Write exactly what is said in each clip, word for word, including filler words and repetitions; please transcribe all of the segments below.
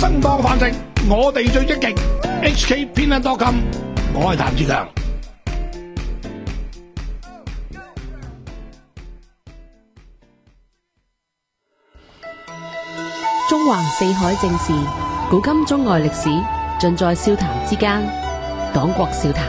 生當飯食，我哋最積極。H K 偏袒多金，我係譚志強。 中橫四海正事，古今中外歷史，盡在笑談之間。黨國笑談。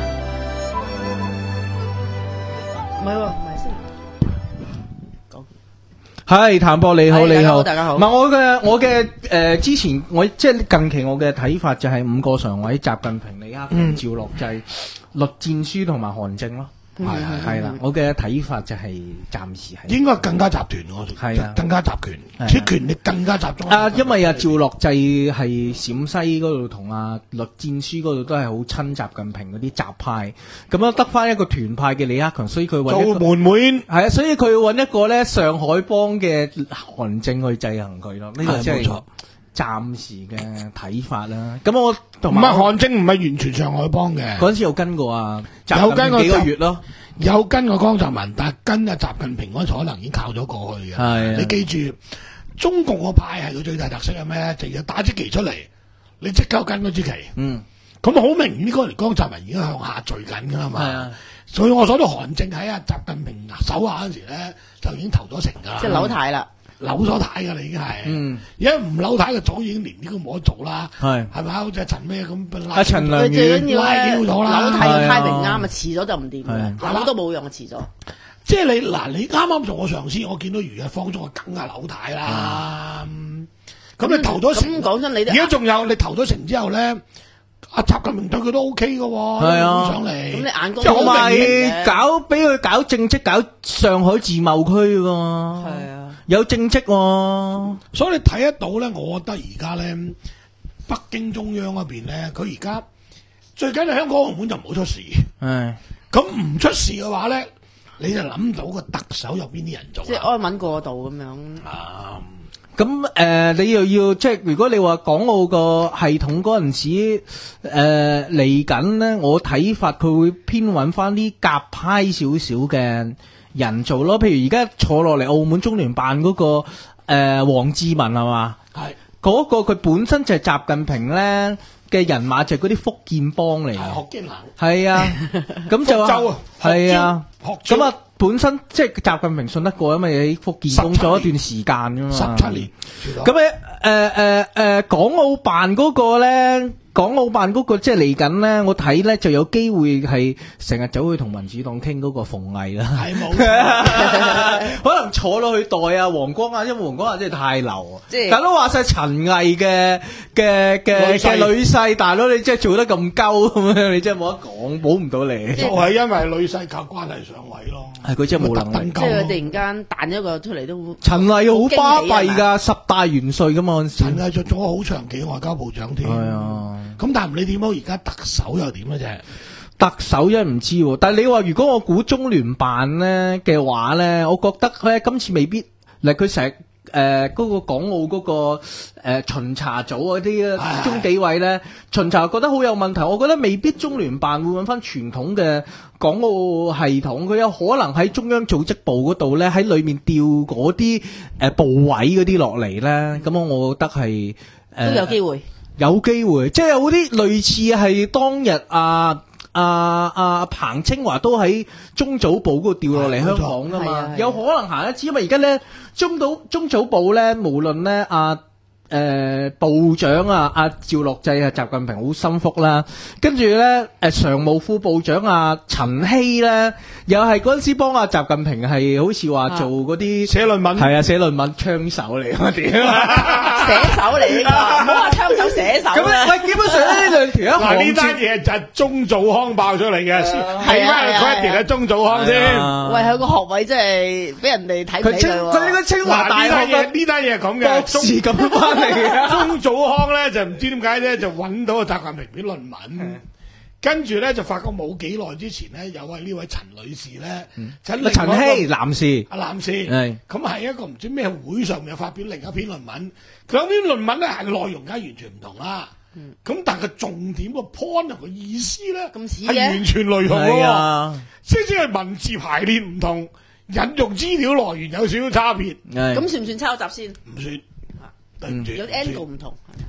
唔係喎，唔係先講。 係譚博你好， 係你好， 大家好唔係我嘅我嘅誒，之前我即係近期我嘅睇法就係五個常委：習近平、李克強、 嗯趙樂際、栗戰書同埋韓正咯。 係係係啦，我嘅睇法就係暫時係應該更加集團我係啊更加集權， 係啊啲權力更加集中。 啊，因為阿趙樂際係陝西嗰度同阿栗戰書嗰度都係好親習近平嗰啲習派，咁樣得翻一個團派嘅李克強，所以佢揾一做個門面。 係啊，所以佢要揾一個咧上海幫嘅韓正去制衡佢咯，呢個即係係冇錯暫時嘅睇法啦。咁我唔同埋係韓正唔係完全上海幫嘅， 嗰陣時有跟過啊，習有跟過近平幾個月咯。 有跟過江澤民，但係跟阿習近平嗰陣可能已經靠咗過去嘅。 係啊你記住，中共個派係佢最大特色係咩？就要打支旗出嚟，你即刻跟嗰支旗。 嗯， 咁好明顯，嗰年江澤民已經向下墜緊㗎啦嘛。 係啊， 所以我所到韓正喺阿習近平手下嗰陣時咧，就已經投咗成㗎啦。 即係扭軚啦。 扭咗軚㗎啦，已經係。 嗯， 而家唔扭軚嘅早已經連呢個冇得做啦。 係係咪啊？好似阿陳咩咁拉阿陳良佢最緊宇要咧， 拉扭咗啦軚嘅 timing 啱啊，遲咗就唔掂係嘅，扭都冇用，遲咗。 即係你嗱，你啱啱做我上司，我見到如日方中，我梗係扭軚啦。咁你投咗成， 咁講真，你而家仲有你投咗成之後咧，阿習近平對佢都 O K 嘅喎， 係啊上嚟。 咁你眼光即係好同埋明顯嘅搞俾佢搞政績，搞上海自貿區㗎嘛。 係啊。 有政績喎。 所以你睇得到咧，我覺得而家咧，北京中央嗰邊咧，佢而家最緊要香港澳門就唔好出事。 係咁唔出事嘅話咧，你就諗到個特首有邊啲人做即係啊？ 安穩過渡咁樣。 啊咁誒、呃，你又要即係如果你話港澳個系統嗰陣時，誒嚟緊咧，我睇法佢會偏揾翻啲鴿派少少嘅人做咯。譬如而家坐落嚟澳門中聯辦嗰、那個誒、呃、黃志文係嘛？ 係嗰、個佢本身就係習近平咧嘅人馬，就係嗰啲福建幫嚟係嘅。 學經行。 係啊，咁就福州啊係啊， 學招咁啊，本身即係習近平信得過，因為喺福建工作一段時間噶嘛， 十七年。 咁咧，誒誒誒，港澳辦嗰個咧，港澳辦嗰個即係嚟緊咧，我睇咧就有機會係成日走去同民主黨傾嗰個馮毅啦， 係冇錯。 可能坐落去代啊黃光亞，因為黃光亞真係太流啊， 即係大佬話晒陳毅嘅嘅嘅女婿嘅女婿，大佬你真係做得咁鳩咁樣，你真係冇得講，保唔到你。 就係因為女婿靠關係上位咯。 係佢真係冇能力即係佢突然間彈咗個出嚟都好。 陳毅好巴閉㗎。 噶，十大元帥噶嘛嗰陣時。 陳毅做咗好長期外交部長添。 係啊， 咁但係唔理點好，而家特首又點嘅啫？ 特首真係唔知喎，但係你話如果我估中聯辦咧嘅話咧，我覺得咧今次未必，嗱佢成日誒嗰個港澳嗰、個誒、呃、巡查組嗰啲唉中紀委咧巡查覺得好有問題，我覺得未必中聯辦會揾翻傳統嘅港澳系統，佢有可能喺中央組織部嗰度咧喺裏面調嗰啲誒部委嗰啲落嚟咧，咁我覺得係誒、呃、 都有機會。 有機會，即係有啲類似係當日啊啊啊彭清華都喺中組部嗰度調落嚟香港噶嘛， 係啊係啊有可能行一次，因為而家咧中組中組部咧，無論咧啊誒、呃、部長啊阿趙樂際啊習近平好心腹啦，跟住咧誒常務副部長啊陳希咧，又係嗰陣時幫阿習近平係好似話做嗰啲寫論文係啊寫論文槍手嚟啊屌！ 寫手嚟㗎，唔好話槍手寫手咁啦。 喂，基本上呢兩條一嗱行呢單嘢就係鍾祖康爆出嚟嘅，係係啊翻係啊佢一條係鍾祖康先。 喂，佢個學位真係俾人哋睇唔佢清起佢喎。 佢呢個清華嗱大學呢單嘢嘅呢單嘢係咁博嘅， 士咁翻嚟嘅。 鍾祖康咧就唔知點解咧就揾到個習近平啲論文，跟住咧就發覺冇幾耐之前咧有位呢位陳女士咧，就另外一個陳希男士阿男士， 係咁係一個唔知咩會上面有發表另一篇論文，佢嗰篇論文咧係內容梗係完全唔同啦。咁但係重點個 point 同個意思咧， 咁似嘅係完全雷同係喎。 啊， 即係文字排列唔同，引用資料來源有少少差別， 係咁算唔算抄襲先？ 唔算。對唔住， 有啲 angle 唔同。 係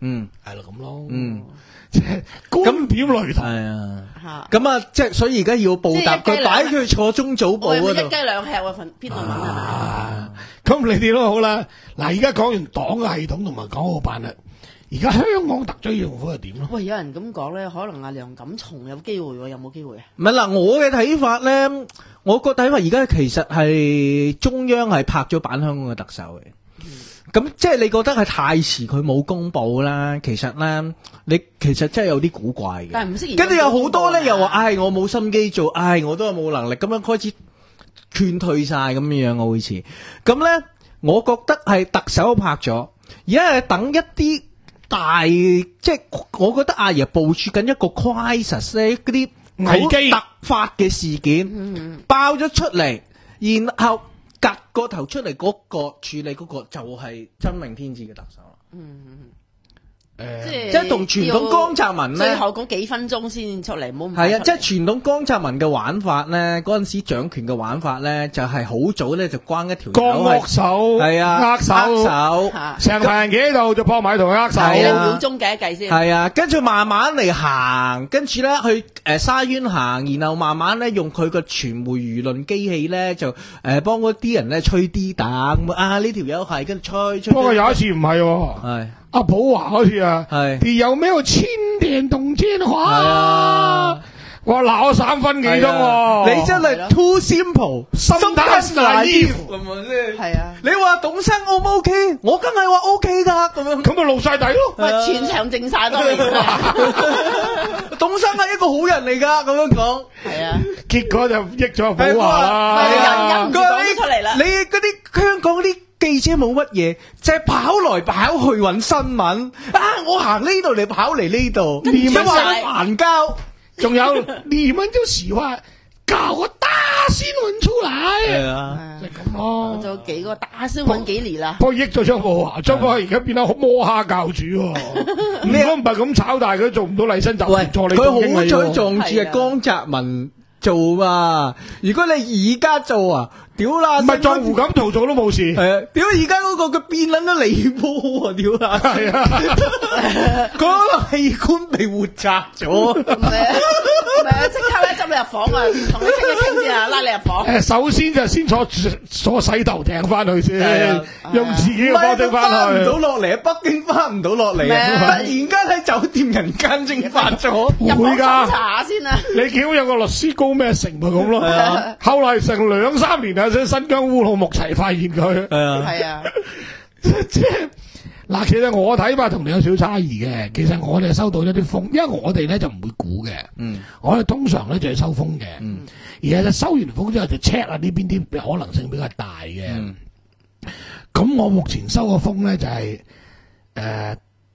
嗯， 係咯咁咯， 嗯， 即係觀點雷同。 係啊。 嚇。 咁啊，即係所以而家要報答佢， 即係一雞兩擺佢坐中早報我係咪嗰度。 一雞兩吃啊？份篇論文係咪？ 啊，咁你哋都好啦。嗱，而家講完黨嘅系統同埋港澳辦啦，而家香港特區政府係點咯？ 喂，有人咁講咧，可能阿梁錦松有機會喎，有冇機會啊？ 唔係嗱，我嘅睇法咧，我個睇法而家其實係中央係拍咗板香港嘅特首嘅。咁即係你覺得係太遲，佢冇公佈啦。其實咧，你其實真係有啲古怪嘅。 但係唔適宜。 跟住有好多咧，又話唉，我冇心機做，唉，我都係冇能力，咁樣開始勸退晒咁樣樣，我好似咁咧。我覺得係特首拍咗，而家係等一啲大，即係我覺得阿爺部署緊一個 crisis 咧，嗰啲危機突發嘅事件、嗯、爆咗出嚟，然後夾個頭出嚟嗰個處理嗰個就係真命天子嘅特首啦。 嗯誒， 即即係同傳統江澤民咧， 最後嗰幾分鐘先出嚟，唔好唔係啊！即係傳統江澤民嘅玩法咧，嗰陣時掌權嘅玩法咧，就係好早咧就關一條江握手， 係啊， 握手， 握手， 成排人企喺度就撲埋同佢握手， 係兩秒鐘計一計先。 係啊，跟住慢慢嚟行，跟住咧去誒沙灣行，然後慢慢咧用佢個傳媒輿論機器咧就誒幫嗰啲人咧吹啲膽啊！呢條友係跟住吹吹。 不過有一次唔係喎， 係。 阿寶華嗰次啊， 係有咩千電動天花？ 係啊， 我鬧咗三分幾鐘喎， 你真係 too simple，sometimes naive 咁啊先。 係啊， 你話董生 O 唔 OK？我梗係話 OK 噶，咁樣咁咪露晒底咯。 喂，全場靜晒當然啦。 董生係一個好人嚟噶，咁樣講。 係啊， 結果就益咗寶華啦。 係啊，忍唔住講出嚟啦。 你嗰啲香港嗰啲記者冇乜嘢，就係跑來跑去揾新聞啊！我行呢度嚟跑嚟呢度， 你想話我煩交， 仲有你們就是話搞個大新聞出嚟， 係啊， 就咁咯。 做幾個大新聞幾年啦， 不過益咗張寶華，張寶華而家變咗摸蝦教主喎。如果唔係咁炒大，佢做唔到麗新集團助理佢總經理喎。 好彩撞住係江澤民做嘛，如果你而家做啊，屌啦！ 唔係撞胡錦濤做都冇事。 係啊，屌而家嗰個佢變撚咗離譜啊！屌啦， 係啊， 嗰個器官被活摘咗。 唔係啊，唔係啊，即刻咧執你入房啊，同你傾一傾先啊，拉你入房。 誒，首先就先坐坐洗頭艇翻去先，用自己嘅方式翻去。 唔到落嚟，北京翻唔到落嚟，突然間喺酒店人間蒸發咗。 入房會㗎， 審查先啊！ 你見有個律師高咩成咪咁咯？後來成兩三年啊，先新疆烏魯木齊發現佢。 係啊， 係啊， 即係嗱，其實我睇法同你有少少差異嘅。其實我哋收到一啲風，因為我哋咧就唔會估嘅。嗯，我哋通常咧就係收風嘅。嗯，而係就收完風之後就 check 下呢邊啲可能性比較大嘅。嗯，咁我目前收嘅風咧就係、是、誒、呃，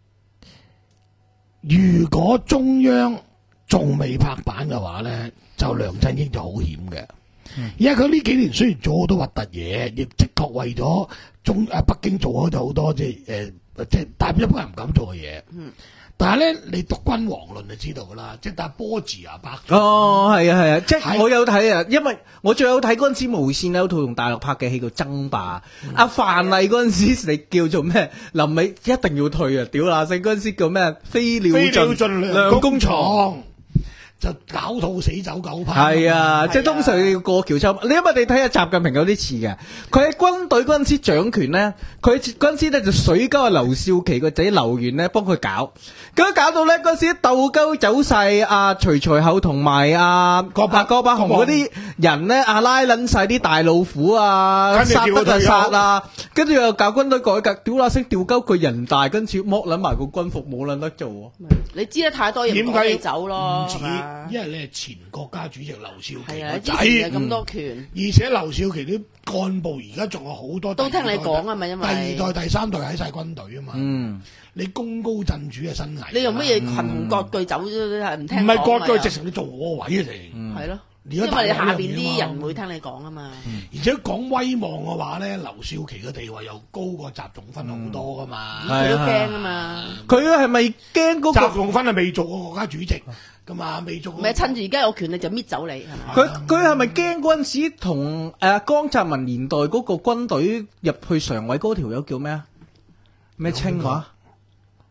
如果中央仲未拍板嘅話咧，就梁振英就好險嘅。因為佢呢幾年雖然做好多核突嘢，亦的確為咗中誒北京做開咗好多即係誒即係但係一般人唔敢做嘅嘢。嗯，但係咧你讀君王論就知道噶啦，即係打波字啊拍。 哦，係啊係啊，即係我有睇啊，因為我最有睇嗰陣時無線有套同大陸拍嘅戲叫《爭霸》，阿范麗嗰陣時你叫做咩？臨尾一定要退啊！屌啦，剩嗰陣時叫咩？飛鳥盡良弓藏。就搞到死走狗烹。係啊，即係通常要過橋抽。你因為你睇下習近平有啲似嘅，佢喺軍隊嗰陣時掌權咧，佢嗰陣時咧就水溝阿劉少奇個仔劉源咧幫佢搞，咁搞到咧嗰陣時鬥鳩走晒阿徐才厚同埋阿郭伯郭伯雄嗰啲人咧，阿拉撚晒啲大老虎啊，殺得就殺啊，跟住又搞軍隊改革，屌啦聲調鳩佢人大，跟住剝撚埋個軍服冇撚得做。 你知得太多嘢，唔講你走咯。 因為你係前國家主席劉少奇個仔， 咁多權， 而且劉少奇啲幹部而家仲有好多都聽你講啊嘛，因為第二代、第三代喺晒軍隊啊嘛。嗯，你功高震主嘅生涯， 你用乜嘢群雄割據走咗係唔聽？ 唔係割據，直情你做我位啊你。係咯，因為你下邊啲人唔會聽你講啊嘛。而且講威望嘅話咧，劉少奇嘅地位又高過習仲勳好多噶嘛。 佢都驚啊嘛。 佢係咪驚嗰個？ 習仲勳係未做過國家主席。噶嘛，未做。 咪趁住而家有權力就搣走你，係咪？ 佢佢係咪驚嗰陣時同誒江澤民年代嗰個軍隊入去常委嗰條友叫咩啊？咩清華？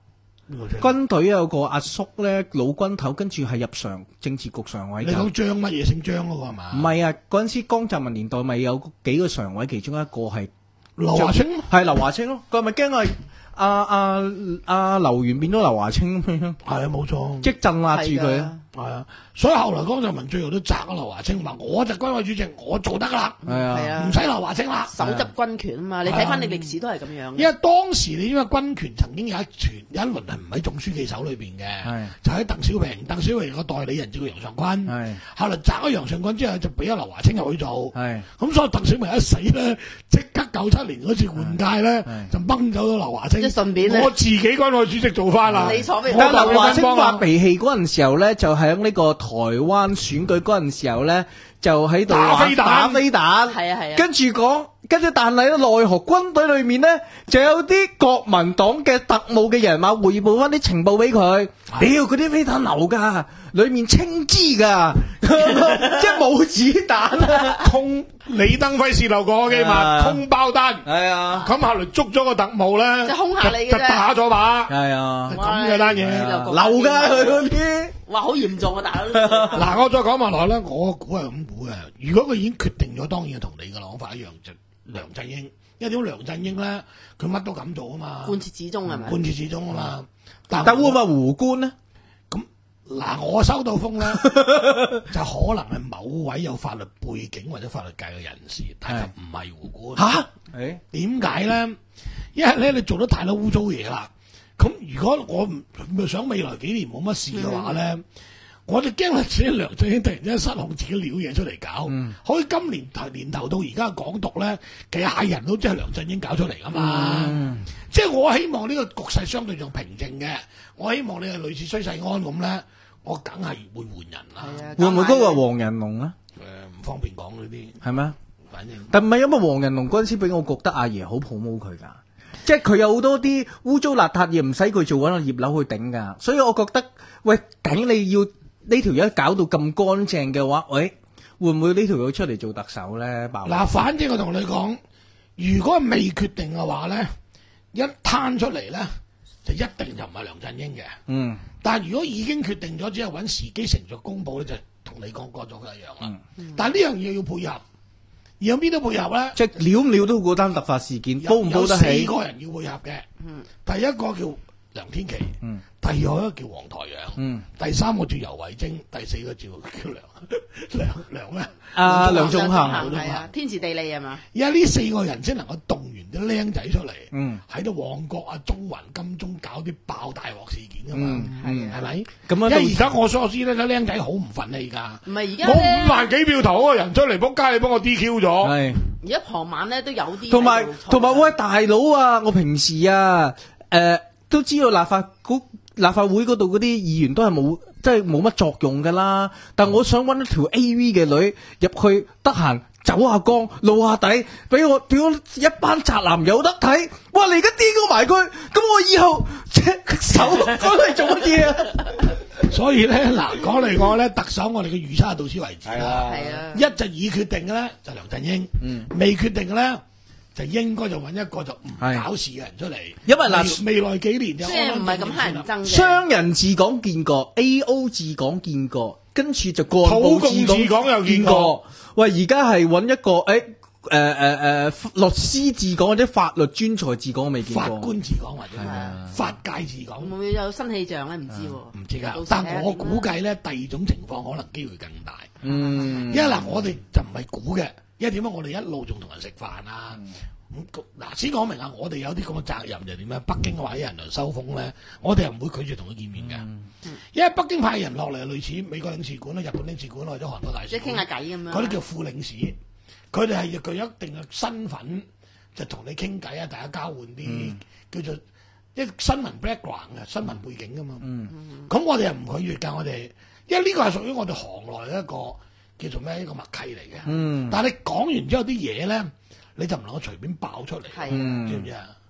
軍隊有個阿叔咧，老軍頭，跟住係入常政治局常委。 你講張乜嘢姓張嗰個係嘛？ 唔係啊，嗰陣時江澤民年代咪有幾個常委，其中一個係劉華清， 係劉華清咯。佢咪驚係阿阿阿劉源變咗劉華清咁樣？ 係啊，冇錯， 即鎮壓住佢啊！ 係啊，所以後來江澤民最後都責咗劉華清話：我就軍委主席，我做得噶啦， 係啊， 係啊唔使劉華清啦。 手執軍權啊嘛，你睇翻你歷史都係咁樣嘅。 因為當時你因為軍權曾經有一團有一輪係唔喺總書記手裏邊嘅， 係就喺鄧小平，鄧小平個代理人叫楊尚昆， 係後來責咗楊尚昆之後就俾咗劉華清入去做， 係咁所以鄧小平一死咧，即刻九七年嗰次換屆咧係就掹走咗劉華清， 即係順便咧我自己軍委主席做翻啦。 你所謂但係劉華清幫發脾氣嗰陣時候咧，就喺呢個台灣選舉嗰陣時候咧，就喺度打飛彈打飛彈， 係啊係啊跟住講，跟住但係咧，奈何軍隊裏面咧就有啲國民黨嘅特務嘅人馬匯報翻啲情報俾佢，屌嗰啲飛彈流㗎，裏面青枝㗎，即係冇子彈啊！ 空李登輝泄露過嘅機密， 啊空包單。 係啊， 咁後來捉咗個特務咧， 即係兇下你嘅啫就打咗把， 係啊， 咁嘅單嘢。 哇流㗎佢嗰啲。 哇，好嚴重啊，大佬！ 嗱，我再講埋落咧，我估係咁估嘅。如果佢已經決定咗，當然同你嘅諗法一樣，就梁振英。因為點梁振英咧，佢乜都敢做啊嘛， 貫徹始終係咪？ 貫徹始終啊嘛。但但會唔會胡官咧？ 咁嗱，我收到風咧，就可能係某位有法律背景或者法律界嘅人士，但係就唔係胡官。 吓？誒， 點解咧？因為咧，你做得太多污糟嘢啦。咁如果我唔唔想未來幾年冇乜事嘅話咧，嗯、我就驚自己梁振英突然之間失控，自己撩嘢出嚟搞。 嗯、 可以今年頭年頭到而家港獨咧，其實係人都知係梁振英搞出嚟噶嘛。 嗯、 即係我希望呢個局勢相對上平靜嘅，我希望你係類似崔世安咁咧，我梗係會換人啦。 啊會唔會嗰個黃仁龍啊？ 誒、呃，唔方便講呢啲， 係咩？ 反正但唔係因為黃仁龍嗰陣時俾我覺得阿爺好 promote 佢㗎。即係佢有好多啲污糟邋遢嘢唔使佢做，揾個葉劉去頂㗎，所以我覺得喂，頂你要呢條友搞到咁乾淨嘅話，喂，會唔會呢條友出嚟做特首咧？ 嗱，反正我同你講，如果未決定嘅話咧，一攤出嚟咧，就一定就唔係梁振英嘅。 嗯， 但係如果已經決定咗，只係揾時機成熟公佈咧，就同你講過咗一樣啦。 嗯、 但係呢樣嘢要配合。而有邊都配合咧？ 即係料唔料到嗰單突發事件，煲唔煲得起？ 有四個人要配合嘅。嗯，第一個叫梁天琦。嗯，第二個叫黃台仰。嗯，第三個叫游蕙禎，第四個叫叫梁梁梁咩？ 啊，梁仲恒係啊，天時地利係嘛？ 而家呢四個人先能夠動員啲僆仔出嚟。 嗯， 喺度旺角啊、中環、金鐘搞啲爆大鑊事件㗎嘛。 嗯， 係咪？ 咁因為而家我所知咧，啲僆仔好唔忿氣㗎。 唔係而家我五萬幾票投嗰個人出嚟，仆街你幫我 D Q 咗。 係。 而家傍晚咧都有啲， 同埋同埋喂大佬啊！我平時啊，誒、呃、都知道立法局立法會嗰度嗰啲議員都係冇即係冇乜作用噶啦。但我想揾一條 A V 嘅女入去，得閒走下光露下底，俾我俾我一班宅男有得睇。哇！你而家 D Q 埋佢，咁我以後手講嚟做乜嘢啊？ 所以咧，嗱講嚟講咧，特首我哋嘅預測到此為止啦。 係啊， 一就已決定嘅咧就梁振英，嗯、未決定嘅咧就應該就揾一個就唔搞事嘅人出嚟。 因為嗱， 未來幾年就即係唔係咁乞人憎嘅。 商人治港見過 ，A O 治港見過，跟住就幹部土共治港又見過。 喂，而家係揾一個誒。誒誒誒，律師治港或者法律專才治港，我未見過。 法官治港或者法界治港， 會唔會有新氣象咧？唔知喎。 唔知㗎，但我估計咧，第二種情況可能機會更大。 嗯， 因為嗱，我哋就唔係估嘅，因為點解我哋一路仲同人食飯啊？咁嗱，先講明啊，我哋有啲咁嘅責任就點咧？北京話啲人嚟收風咧，我哋係唔會拒絕同佢見面嘅。因為北京派人落嚟，類似美國領事館啦、日本領事館或者韓國大使館， 即係傾下偈咁樣。 嗰啲叫副領事。佢哋係具有一定嘅身份，就同你傾偈啊，大家交換啲、嗯、叫做一新聞 background 嘅新聞背景噶嘛。咁、嗯、我哋又唔拒絕㗎，我哋因為呢個係屬於我哋行內一個叫做咩一個默契嚟嘅。嗯、但係你講完之後啲嘢咧，你就唔能夠隨便爆出嚟， 係、 知唔知啊？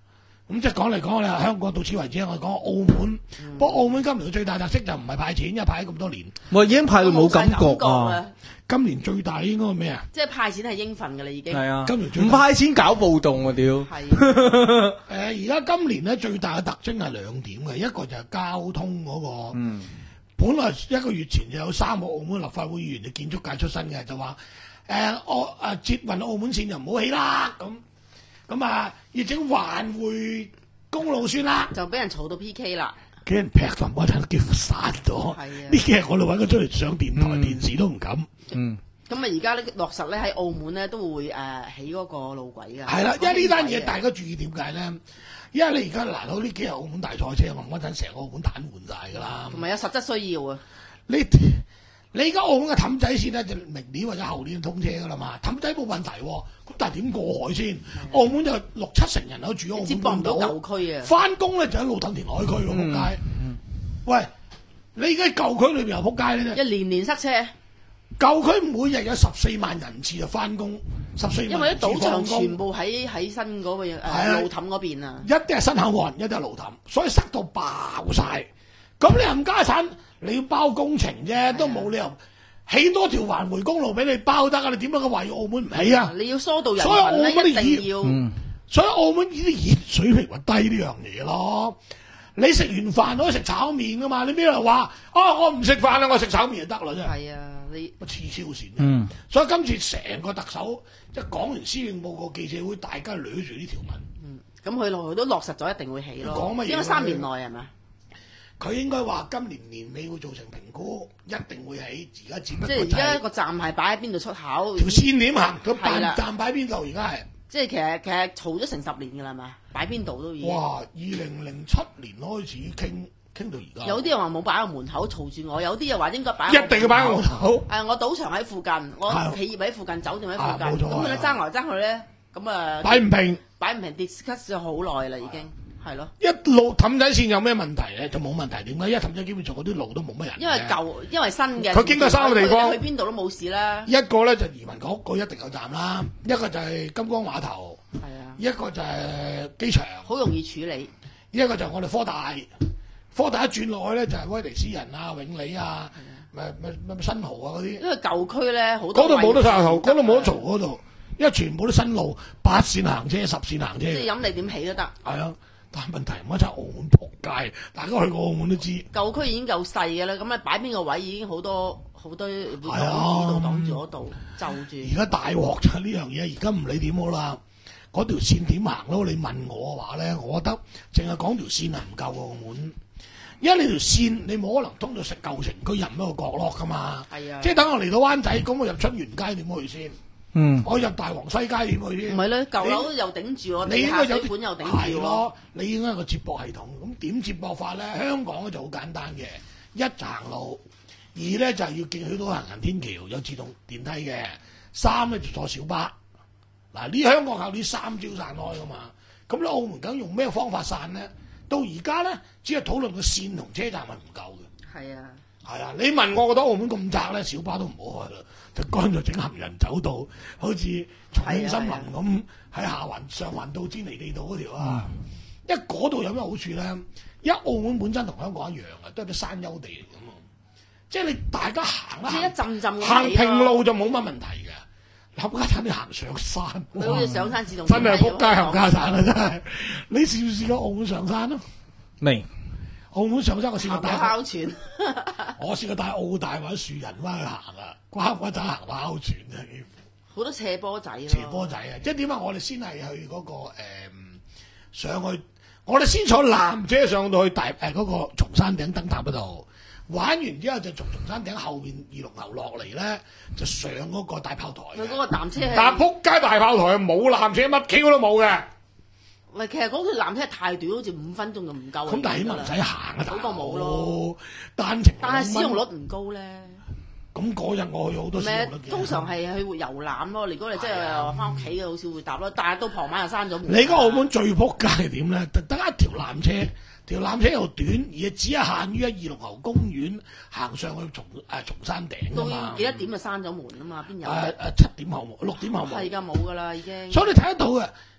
咁即係講嚟講去，香港到此為止，我哋講澳門。 嗯不過澳門今年嘅最大特色就唔係派錢，因為派咗咁多年。 我已經派到冇感覺啊！ 啊！ 今年最大應該係咩啊？ 即係派錢係應份㗎啦，已經。 係啊， 今年最唔派錢搞暴動啊！屌， 係誒而家今年咧最大嘅特徵係兩點嘅，一個就係交通嗰、個。 嗯， 本來一個月前就有三個澳門立法會議員嘅建築界出身嘅，就話誒我誒捷運澳門線就唔好起啦，咁咁啊要整環迴公路算啦， 就俾人嘈到 P K 啦。 俾人劈冧嗰陣幾乎散咗。 係啊呢幾日我哋揾佢出嚟上電台、 嗯電視都唔敢。 嗯， 咁啊，而家咧落實咧喺澳門咧都會誒起嗰個路軌㗎。 係啦，因為呢單嘢大大家注意點解咧？因為你而家嗱到呢幾日澳門大賽車，我嗰陣成個澳門癱瘓晒㗎啦。 同埋有實質需要啊。 你你而家澳門嘅氹仔線咧，就明年或者後年通車㗎啦嘛。氹仔冇問題喎，咁但係點過海先？澳門就六七成人口住喺澳接駁唔到門半島， 舊區啊。 翻工咧就喺路氹填海區喎，仆街。喂，你而家舊區裏邊又仆街咧？ 一年年塞車， 舊區每日有十四萬人次就翻工，十四因為啲萬人次賭場放工， 全部喺喺新嗰個誒係啊路氹嗰邊啊。 一啲係新口岸，一啲係路氹，所以塞到爆晒。咁你冚家產，你要包工程啫，都冇理由起多條環迴公路俾你包得啊！你點解佢話要澳門唔起啊？ 你要疏導人所以澳群咧， 門啲一定要。 嗯， 所以澳門呢啲熱水平咪低呢樣嘢咯。你食完飯可以食炒面噶嘛？你邊度話啊？我唔食飯啦，我食炒面就得啦啫。 係啊，你乜黐超線？ 嗯， 所以今次成個特首即係講完施政報告記者會，大家捋住呢條文。 嗯咁佢落去都落實咗，一定會起咯。 講乜嘢應該三年內係咪？ 佢應該話今年年尾會做成評估，一定會起。而家只不過即係而就係家個站係擺喺邊度出口？ 條線點行，佢係啦辦站擺邊度？而家係即係其實其實嘈咗成十年㗎啦，係咪？擺邊度都已經。 哇！二零零七年開始傾傾到而家， 有啲人話冇擺喺門口嘈住我，有啲又話應該擺喺一定要擺喺門口。 誒，我賭場喺附近，我係企業喺附近，酒店喺啊冇錯附近，咁佢咧係爭來爭去咧，咁啊擺唔平， 擺唔平 discuss 咗好耐啦，已經係咯。 一路氹仔線有咩問題咧？就冇問題。點解？因為氹仔基本上嗰啲路都冇乜人嘅。 因為舊，因為新嘅， 佢經過三個地方去邊度都冇事啦。 一個咧就移民局，佢一定有站啦；一個就係金光碼頭， 係啊， 一個就係機場， 好容易處理。 一個就係我哋科大。科大一轉落去咧就係威尼斯人啊、永利啊、咩咩咩新濠啊嗰啲。 因為舊區咧好多嗰度冇得晒頭， 位嗰度冇得嘈嗰度，因為全部都新路，八線行車、十線行車。 即係飲你點起都得。 係啊，但係問題唔係真係澳門仆街，大家去過澳門都知。 舊區已經夠細嘅啦，咁咧擺邊個位已經好多好多會擋住係啊呢度，擋住嗰度，就住。 而家大鑊就係呢樣嘢，而家唔理點好啦，嗰條線點行咯？你問我嘅話咧，我覺得淨係講條線係唔夠澳門，因為你條線你冇可能通到食舊城區任一個角落噶嘛。 係啊即係等我嚟到灣仔，咁我入春園街點去先？ 嗯， 我入大王西街點去先？ 唔係咧，舊樓又頂住我，地下你應該有水管又頂住喎。 係咯，你應該有個接駁系統。咁點接駁法咧？香港咧就好簡單嘅，一就行路，二咧就係要見許多行人天橋有自動電梯嘅，三咧就坐小巴。嗱，呢香港靠呢三招散開噶嘛。咁咧澳門梗用咩方法散咧？到而家咧，只係討論個線同車站係唔夠嘅。 係啊， 係啊，你問我覺得澳門咁窄咧，小巴都唔好開啦，就乾脆整行人走道，好似重慶森林咁喺下環上環道堅尼地道嗰條啊。因為嗰度有咩好處咧？因為澳門本身同香港一樣啊，都係啲山丘地嚟㗎嘛。即係你大家行啦， 即係一陣陣咁行起咯平路就冇乜問題嘅。冚家產你行上山， 佢好似上山自動真係仆街冚冚家產啊！真係，你試唔試過澳門上山啊？ 未， 澳門上山我試過行帶到哮喘， 我試過帶澳大或者樹人翻去行啊，瓜瓜仔行跑船啊，幾乎好多斜坡仔咯。 斜坡仔啊！即係點解我哋先係去嗰、個、嗯、上去，我哋先坐纜車上到去大誒嗰、個松山頂燈塔嗰度，玩完之後就從松山頂後邊二龍喉落嚟咧，就上嗰個大炮台嘅。 佢嗰個纜車係， 但係撲街大炮台冇纜車，乜 Q 都冇嘅。 喂，其實嗰條纜車太短，好似五分鐘就唔夠。 咁但係起碼唔使行啊，大嗰個冇咯佬。單程但係使用率兩蚊唔高咧。 咁嗰日我去好多使用咩率嘅？ 通常係去遊覽咯，如果你真係話翻屋企嘅，好少會搭咯。但係到傍晚又閂咗門。 你而家澳門最撲街係點咧？得得一條纜車，條纜車又短，而只係限於喺二龍喉公園行上去松誒松山頂到㗎嘛。 幾多點就閂咗門啊嘛？邊有？ 誒誒七點後冇，六點後冇。 係㗎，冇㗎啦已經。 所以你睇得到嘅，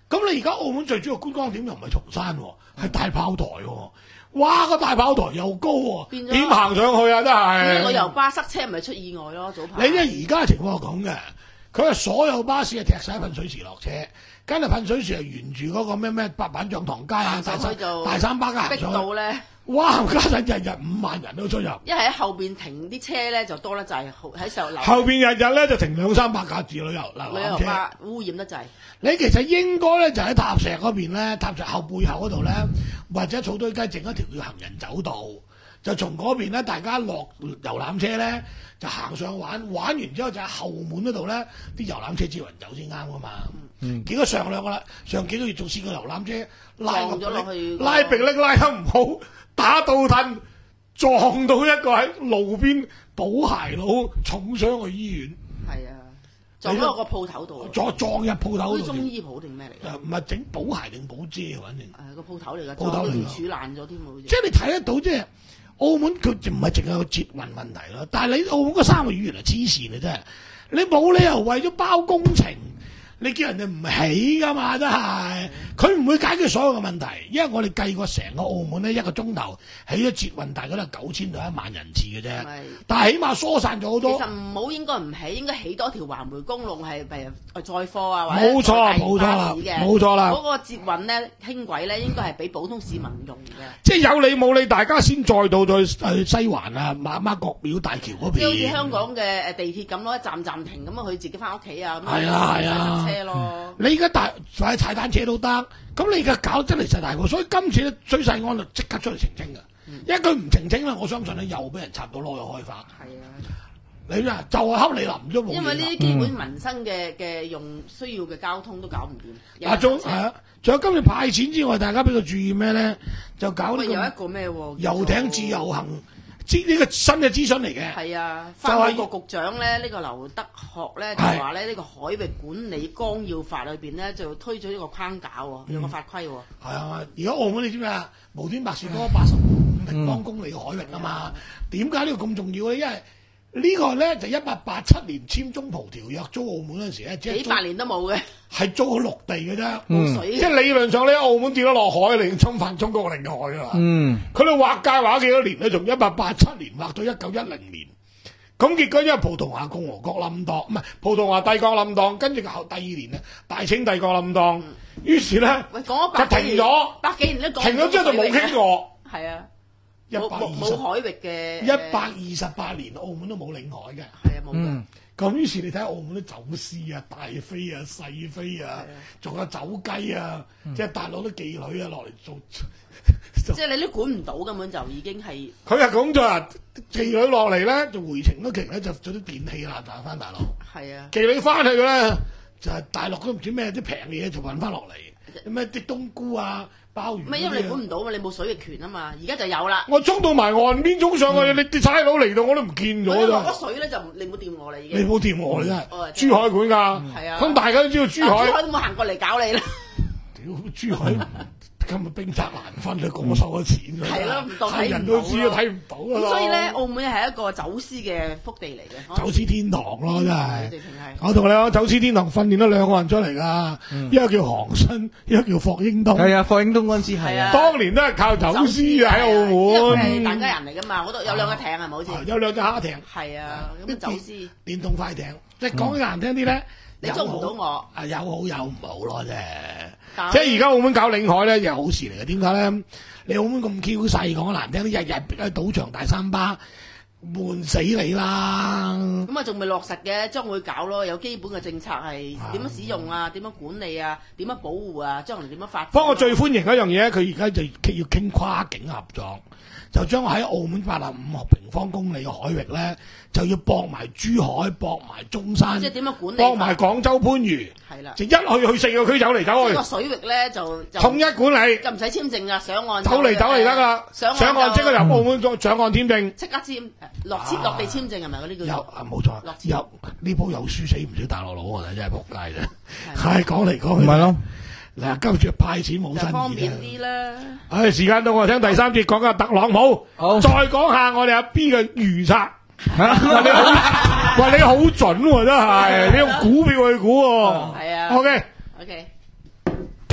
咁你而家澳門最主要觀光點又唔係松山喎，係大炮台喎。哇！個大炮台又高喎， 變咗點行上去啊？真係旅遊巴塞車咪出意外咯，早排。 你即係而家嘅情況係咁嘅，佢係所有巴士係踢晒喺噴水池落車，跟住噴水池係沿住嗰個咩咩八板象塘街啊、大三上去就大三巴街行逼上去。 到咧， 哇！家陣日日五萬人都出入， 一係喺後邊停啲車咧就多得滯，喺上樓後邊日日咧就停兩三百架自旅遊嗱旅遊纜車。 巴污染得滯。 你其實應該咧就喺塔石嗰邊咧，塔石後背後嗰度咧，或者草堆街整一條叫行人走道，就從嗰邊咧大家落遊覽車咧就行上玩，玩完之後就喺後門嗰度咧啲遊覽車接人走先啱噶嘛。嗯，見到上兩個啦，上幾個月仲試過遊覽車拉撞咗落去拉迫力拉得唔好，打倒褪撞到一個喺路邊補鞋佬重傷去醫院。 係啊，撞咗個鋪頭度， 撞撞入鋪頭好似度中醫鋪定咩嚟㗎？ 誒唔係整補鞋定補遮，反正。 誒個鋪頭嚟㗎， 鋪頭嚟㗎撞到條柱爛咗添喎，好似。 即係你睇得到，即係澳門佢唔係淨係個捷運問題咯。但係你澳門嗰三個語言係黐線嘅真係，你冇理由為咗包工程，你叫人哋唔起㗎嘛，真係。佢唔會解決所有嘅問題，因為我哋計過成個澳門呢，一個鐘頭起咗捷運大概都係九千到一萬人次嘅啫。 係但係起碼疏散咗好多。 其實唔好應該唔起，應該起多條環迴公路係譬如載貨啊，或者冇錯啦載大冇錯啦巴士嘅冇錯啦嗰個捷運咧輕軌咧應該係俾普通市民用嘅。 即係有理冇理，大家先載到去去西環啊、媽媽國廟大橋嗰邊。 即係好似香港嘅誒地鐵咁咯，一站站停咁啊，佢自己翻屋企啊，咁係啊係啊塞車咯。 你而家大或者踩單車都得，咁你而家搞真係實大鑊，所以今次咧崔世安就即刻出嚟澄清㗎，因為佢唔澄清咧，我相信咧又俾人插到攞去開花。 係啊， 你啊就係恰你林都冇嘢㗎。 因為呢啲基本民生嘅嘅用需要嘅交通都搞唔掂。 啊，仲係係啊，仲有今次派錢之外，大家俾佢注意咩咧？就搞呢喂，有一個個咩喎？ 遊艇自由行，知呢個新嘅諮詢嚟嘅。 係啊， 就係發改局局長咧，呢個劉德學咧就話咧，呢個海域管理綱要法裏邊咧就推咗呢個框架喎，有個法規喎。 係啊，而家澳門你知唔知啊？無端白事多八十五平方公里嘅海域啊嘛，點解呢個咁重要咧？因為呢個咧就一八八七年簽中葡條約租澳門嗰陣時咧，即係租幾百年都冇嘅， 係租陸地嘅啫。 冇水嘅。 即係理論上咧，澳門跌咗落海，你已經侵犯中國領海㗎啦。 嗯， 佢哋劃界劃咗幾多年咧？從一八八七年劃到一九一零年。咁結果因為葡萄牙共和國冧檔，唔係葡萄牙帝國冧檔，跟住後第二年咧，大清帝國冧檔，於是咧喂，講咗就百幾年， 停咗， 百幾年都講唔到停咗之後就冇傾過。 係啊， 一百冇冇冇二海域嘅十一百二十八年，澳門都冇領海嘅。 係啊冇嘅。 嗯， 咁於是你睇下澳門啲走私啊、大飛啊、細飛啊，仲有走雞啊，即係大陸啲妓女啊落嚟做。 即係你都管唔到，根本就已經係佢係講咗啊，妓女落嚟咧，就回程嗰期咧就做啲電器啦，賺翻大陸。 係啊。 妓女翻去嘅咧，就係大陸都唔知咩啲平嘅嘢就運翻落嚟，咩啲冬菇啊、鮑魚嗰啲啊。 咩？因為你管唔到嘛，你冇水域權啊嘛，而家就有啦。 我衝到埋岸邊衝上去，你啲差佬嚟到我都唔見咗我一落咋。 咗水咧就唔你冇掂我啦已經。 你冇掂我你真哦係，珠海管㗎。 係啊咁大家都知道珠但海珠海都冇行過嚟搞你啦。 屌珠海今日兵窄難分啊，個個收咗錢㗎。 係咯唔當睇唔到係人都知都睇唔到咁㗎所以咧，澳門係一個走私嘅福地嚟嘅。 走私天堂咯，真係係。 直情係。 我同你講，走私天堂訓練咗兩個人出嚟㗎，一個叫韓新，一個叫霍英東。 係啊，霍英東嗰陣時係啊係啊， 當年都係靠走私嘅喺澳因為門。 大家人嚟噶嘛，好多有兩個艇係咪好似？ 啊有兩隻蝦艇， 係啊，咁走私。 電動快艇，即係講得難聽啲咧， 你捉唔到我啊有好有唔好咯啫。 搞即係而家澳門搞領海咧，又係好事嚟嘅。點解咧？你澳門咁 Q 細，講得難聽啲，日日喺賭場大三巴，悶死你啦！ 咁啊，仲未落實嘅，將會搞咯。有基本嘅政策係點樣使用啊？點樣管理啊？點樣保護啊？將來點樣發展啊？ 不過我最歡迎一樣嘢，佢而家就要傾跨境合作，就將喺澳門八十五平方公里嘅海域咧，就要駁埋珠海、駁埋中山， 即係點樣管理？ 駁埋廣州番禺， 係啦。 就一去去四個區走嚟走去， 呢個水域咧就就統一管理， 就唔使簽證啊，上岸走嚟走嚟得啦。 上上岸即刻入澳門做上岸簽證。 即刻簽落簽落地簽證係咪嗰啲叫做？ 有啊，冇錯落，簽有呢鋪有輸死唔少大陸佬，我睇真係仆街啫。係講嚟講去， 咪咯。 嗱，今次派錢冇新就方便意啲啦。 唉，時間到我聽第三節講下特朗普， 好再講下我哋阿 B 嘅預測。喂，你好，喂，你好準喎，真係，你用股票去估喎。 係啊。 OK。 OK。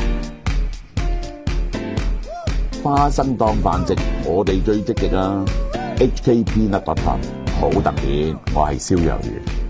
花生當飯食，我哋最積極啊！H K Peanut Butter 好特別，我係蕭若元。